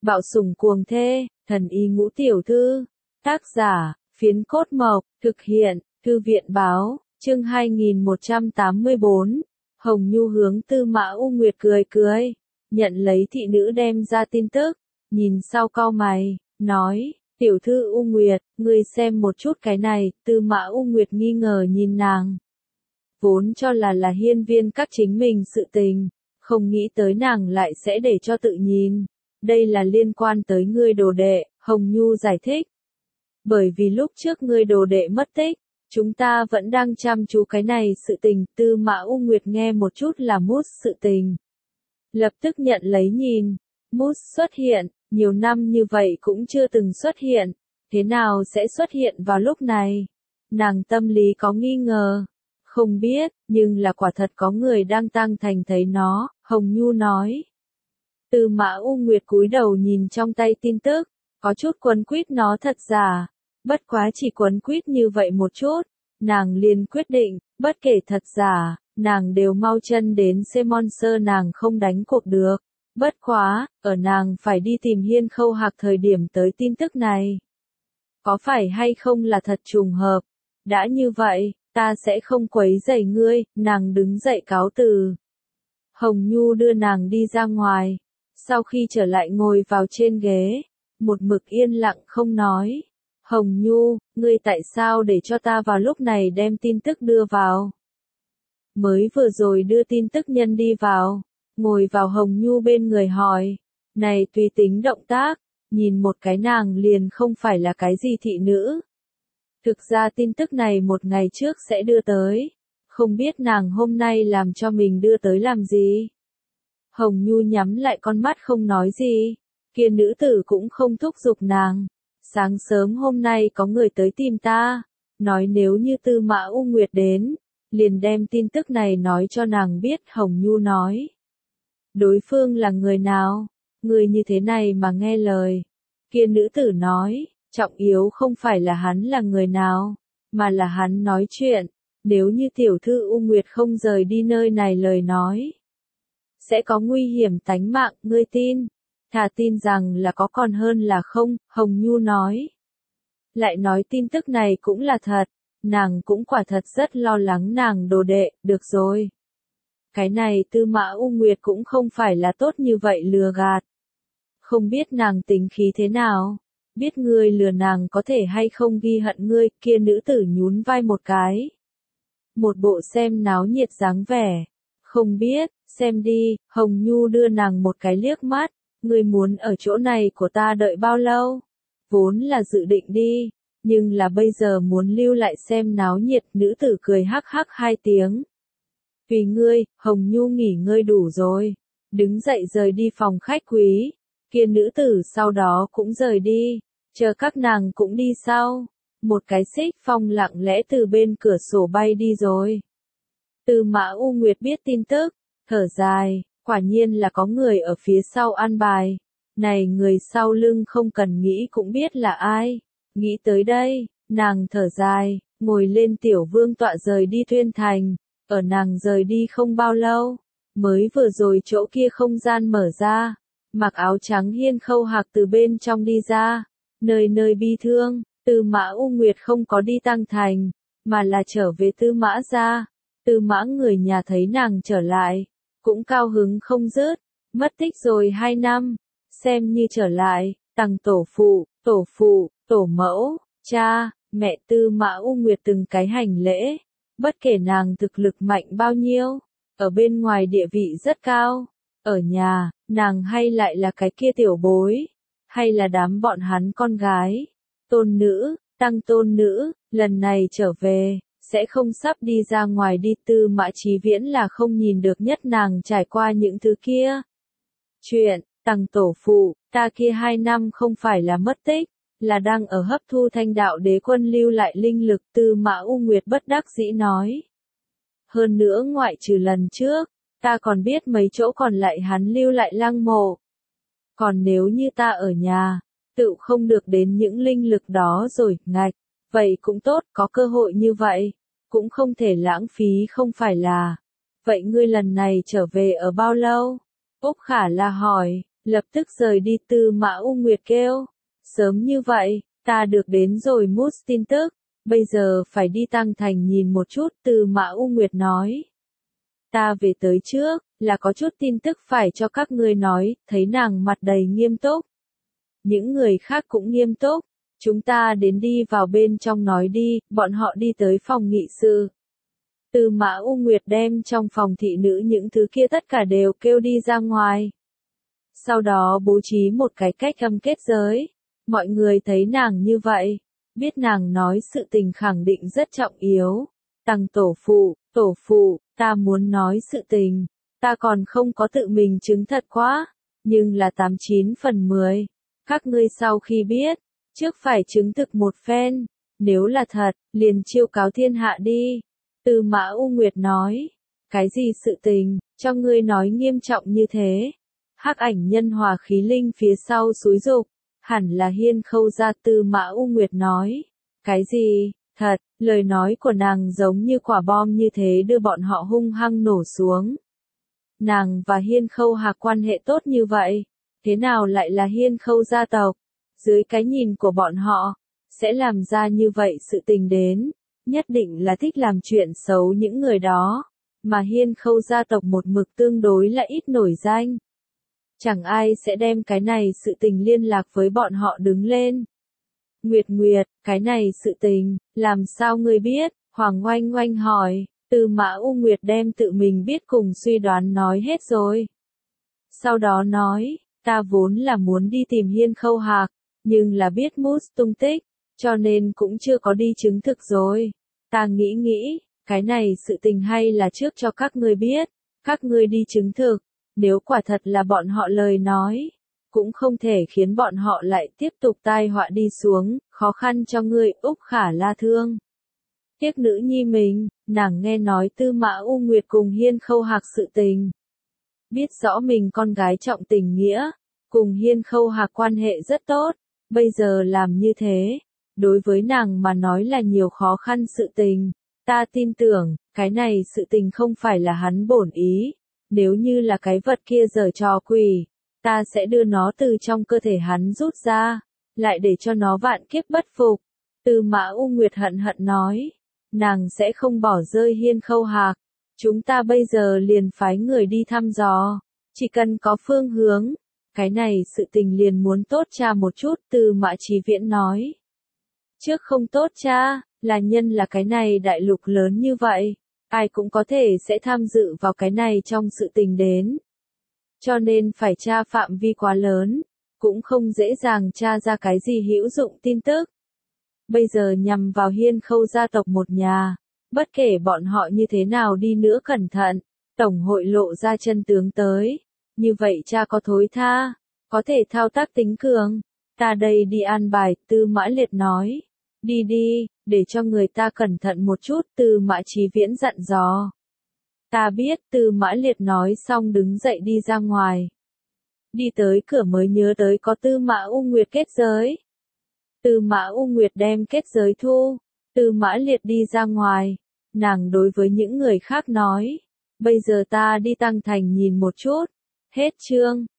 Bạo sủng cuồng thê, thần y ngũ tiểu thư. Tác giả, Phiến Cốt Mộc, thực hiện, Thư viện báo, chương 2184. Hồng Nhu hướng Tư Mã U Nguyệt cười cười, nhận lấy thị nữ đem ra tin tức, nhìn sau cau mày, nói, tiểu thư U Nguyệt, ngươi xem một chút cái này. Tư Mã U Nguyệt nghi ngờ nhìn nàng. Vốn cho là hiên viên các chính mình sự tình, không nghĩ tới nàng lại sẽ để cho tự nhìn. Đây là liên quan tới ngươi đồ đệ, Hồng Nhu giải thích. Bởi vì lúc trước ngươi đồ đệ mất tích, chúng ta vẫn đang chăm chú cái này sự tình. Tư Mã U Nguyệt nghe một chút là Mút sự tình. Lập tức nhận lấy nhìn, Mút xuất hiện, nhiều năm như vậy cũng chưa từng xuất hiện, thế nào sẽ xuất hiện vào lúc này? Nàng tâm lý có nghi ngờ. Không biết, nhưng là quả thật có người đang tăng thành thấy nó, Hồng Nhu nói. Tư Mã U Nguyệt cúi đầu nhìn trong tay tin tức, có chút quấn quýt nó thật giả, bất quá chỉ quấn quýt như vậy một chút, nàng liền quyết định, bất kể thật giả, nàng đều mau chân đến Monster nàng không đánh cuộc được. Bất quá, ở nàng phải đi tìm Hiên Khâu Hạc thời điểm tới tin tức này. Có phải hay không là thật trùng hợp? Đã như vậy, ta sẽ không quấy rầy ngươi. Nàng đứng dậy cáo từ. Hồng Nhu đưa nàng đi ra ngoài. Sau khi trở lại ngồi vào trên ghế, một mực yên lặng không nói. Hồng Nhu, ngươi tại sao để cho ta vào lúc này đem tin tức đưa vào? Mới vừa rồi đưa tin tức nhân đi vào, ngồi vào Hồng Nhu bên người hỏi. Này tùy tính động tác, nhìn một cái nàng liền không phải là cái gì thị nữ. Thực ra tin tức này một ngày trước sẽ đưa tới, không biết nàng hôm nay làm cho mình đưa tới làm gì. Hồng Nhu nhắm lại con mắt không nói gì, kia nữ tử cũng không thúc giục nàng. Sáng sớm hôm nay có người tới tìm ta, nói nếu như Tư Mã U Nguyệt đến, liền đem tin tức này nói cho nàng biết. Hồng Nhu nói, đối phương là người nào? Người như thế này mà nghe lời. Kia nữ tử nói, trọng yếu không phải là hắn là người nào, mà là hắn nói chuyện. Nếu như tiểu thư U Nguyệt không rời đi nơi này lời nói, sẽ có nguy hiểm tánh mạng. Ngươi tin? Thà tin rằng là có còn hơn là không. Hồng Nhu nói. Lại nói tin tức này cũng là thật. Nàng cũng quả thật rất lo lắng nàng đồ đệ. Được rồi. Cái này Tư Mã U Nguyệt cũng không phải là tốt như vậy lừa gạt. Không biết nàng tính khí thế nào. Biết ngươi lừa nàng có thể hay không ghi hận ngươi. Kia nữ tử nhún vai một cái. Một bộ xem náo nhiệt dáng vẻ. Không biết, xem đi. Hồng Nhu đưa nàng một cái liếc mắt. Ngươi muốn ở chỗ này của ta đợi bao lâu? Vốn là dự định đi, nhưng là bây giờ muốn lưu lại xem náo nhiệt. Nữ tử cười hắc hắc hai tiếng. Vì ngươi, Hồng Nhu nghỉ ngơi đủ rồi. Đứng dậy rời đi phòng khách quý. Kia nữ tử sau đó cũng rời đi. Chờ các nàng cũng đi sau. Một cái xích phong lặng lẽ từ bên cửa sổ bay đi rồi. Tư Mã U Nguyệt biết tin tức, thở dài, quả nhiên là có người ở phía sau an bài. Này người sau lưng không cần nghĩ cũng biết là ai. Nghĩ tới đây, nàng thở dài, ngồi lên tiểu vương tọa rời đi Thuyên Thành. Ở nàng rời đi không bao lâu, mới vừa rồi chỗ kia không gian mở ra. Mặc áo trắng Hiên Khâu Hạc từ bên trong đi ra, nơi nơi bi thương. Tư Mã U Nguyệt không có đi Tăng Thành, mà là trở về Tư Mã gia. Tư Mã người nhà thấy nàng trở lại, cũng cao hứng không dứt. Mất tích rồi 2 năm, xem như trở lại. Tằng tổ phụ, tổ mẫu, cha, mẹ Tư Mã U Nguyệt từng cái hành lễ. Bất kể nàng thực lực mạnh bao nhiêu, ở bên ngoài địa vị rất cao. Ở nhà, nàng hay lại là cái kia tiểu bối, hay là đám bọn hắn con gái, tôn nữ, tăng tôn nữ, lần này trở về, sẽ không sắp đi ra ngoài đi. Tư Mã Chí Viễn là không nhìn được nhất nàng trải qua những thứ kia. Chuyện, Tằng tổ phụ, ta kia 2 năm không phải là mất tích, là đang ở hấp thu Thanh Đạo Đế Quân lưu lại linh lực. Tư Mã U Nguyệt bất đắc dĩ nói. Hơn nữa ngoại trừ lần trước, ta còn biết mấy chỗ còn lại hắn lưu lại lăng mộ. Còn nếu như ta ở nhà, tự không được đến những linh lực đó rồi. Ngạch, vậy cũng tốt, có cơ hội như vậy, cũng không thể lãng phí không phải là. Vậy ngươi lần này trở về ở bao lâu? Úc Khả La hỏi. lập tức rời đi. Tư Mã U Nguyệt kêu, sớm như vậy, ta được đến rồi mút tin tức, bây giờ phải đi Tăng Thành nhìn một chút. Tư Mã U Nguyệt nói, ta về tới trước, là có chút tin tức phải cho các ngươi nói. Thấy nàng mặt đầy nghiêm túc. Những người khác cũng nghiêm túc. Chúng ta đến đi vào bên trong nói đi. Bọn họ đi tới phòng nghị sự. Tư Mã U Nguyệt đem trong phòng thị nữ những thứ kia tất cả đều kêu đi ra ngoài. Sau đó bố trí một cái cách âm kết giới. Mọi người thấy nàng như vậy, biết nàng nói sự tình khẳng định rất trọng yếu. Tăng tổ phụ, ta muốn nói sự tình, ta còn không có tự mình chứng thật quá, nhưng là 89 phần 10. Các ngươi sau khi biết, trước phải chứng thực một phen, nếu là thật, liền chiêu cáo thiên hạ đi. Tư Mã U Nguyệt nói, cái gì sự tình, cho ngươi nói nghiêm trọng như thế. Hắc Ảnh Nhân Hòa Khí Linh phía sau xúi giục, hẳn là Hiên Khâu gia. Tư Mã U Nguyệt nói, cái gì, thật, lời nói của nàng giống như quả bom như thế đưa bọn họ hung hăng nổ xuống. Nàng và Hiên Khâu Hạc quan hệ tốt như vậy, thế nào lại là Hiên Khâu gia tộc? Dưới cái nhìn của bọn họ, sẽ làm ra như vậy sự tình đến, nhất định là thích làm chuyện xấu những người đó, mà Hiên Khâu gia tộc một mực tương đối là ít nổi danh. Chẳng ai sẽ đem cái này sự tình liên lạc với bọn họ đứng lên. Nguyệt, cái này sự tình, làm sao ngươi biết? Hoàng Oanh Oanh hỏi. Tư Mã U Nguyệt đem tự mình biết cùng suy đoán nói hết rồi. Sau đó nói, ta vốn là muốn đi tìm Hiên Khâu Hạc, nhưng là biết Moose tung tích, cho nên cũng chưa có đi chứng thực rồi. Ta nghĩ, cái này sự tình hay là trước cho các ngươi biết, các ngươi đi chứng thực, nếu quả thật là bọn họ lời nói, cũng không thể khiến bọn họ lại tiếp tục tai họa đi xuống, khó khăn cho ngươi. Úc Khả La thương tiếc nữ nhi mình, nàng nghe nói Tư Mã U Nguyệt cùng Hiên Khâu Hạc sự tình. Biết rõ mình con gái trọng tình nghĩa, cùng Hiên Khâu Hạc quan hệ rất tốt, bây giờ làm như thế, đối với nàng mà nói là nhiều khó khăn sự tình. Ta tin tưởng, cái này sự tình không phải là hắn bổn ý, nếu như là cái vật kia giở trò quỷ, ta sẽ đưa nó từ trong cơ thể hắn rút ra, lại để cho nó vạn kiếp bất phục. Tư Mã U Nguyệt hận hận nói, nàng sẽ không bỏ rơi Hiên Khâu Hạc. Chúng ta bây giờ liền phái người đi thăm dò, chỉ cần có phương hướng, cái này sự tình liền muốn tốt tra một chút. Tư Mã Chí Viễn nói, trước không tốt tra, là nhân là cái này đại lục lớn như vậy, ai cũng có thể sẽ tham dự vào cái này trong sự tình đến. Cho nên phải tra phạm vi quá lớn, cũng không dễ dàng tra ra cái gì hữu dụng tin tức. Bây giờ nhằm vào Hiên Khâu gia tộc một nhà, bất kể bọn họ như thế nào đi nữa cẩn thận, Tổng hội lộ ra chân tướng tới. Như vậy cha có thối tha, có thể thao tác tính cường. Ta đây đi an bài. Tư Mã Liệt nói. Đi, để cho người ta cẩn thận một chút. Tư Mã Chí Viễn dặn dò. Ta biết. Tư Mã Liệt nói xong đứng dậy đi ra ngoài. Đi tới cửa mới nhớ tới có Tư Mã U Nguyệt kết giới. Tư Mã U Nguyệt đem kết giới thu. Tư Mã Liệt đi ra ngoài. Nàng đối với những người khác nói. Bây giờ ta đi Tăng Thành nhìn một chút. Hết chương.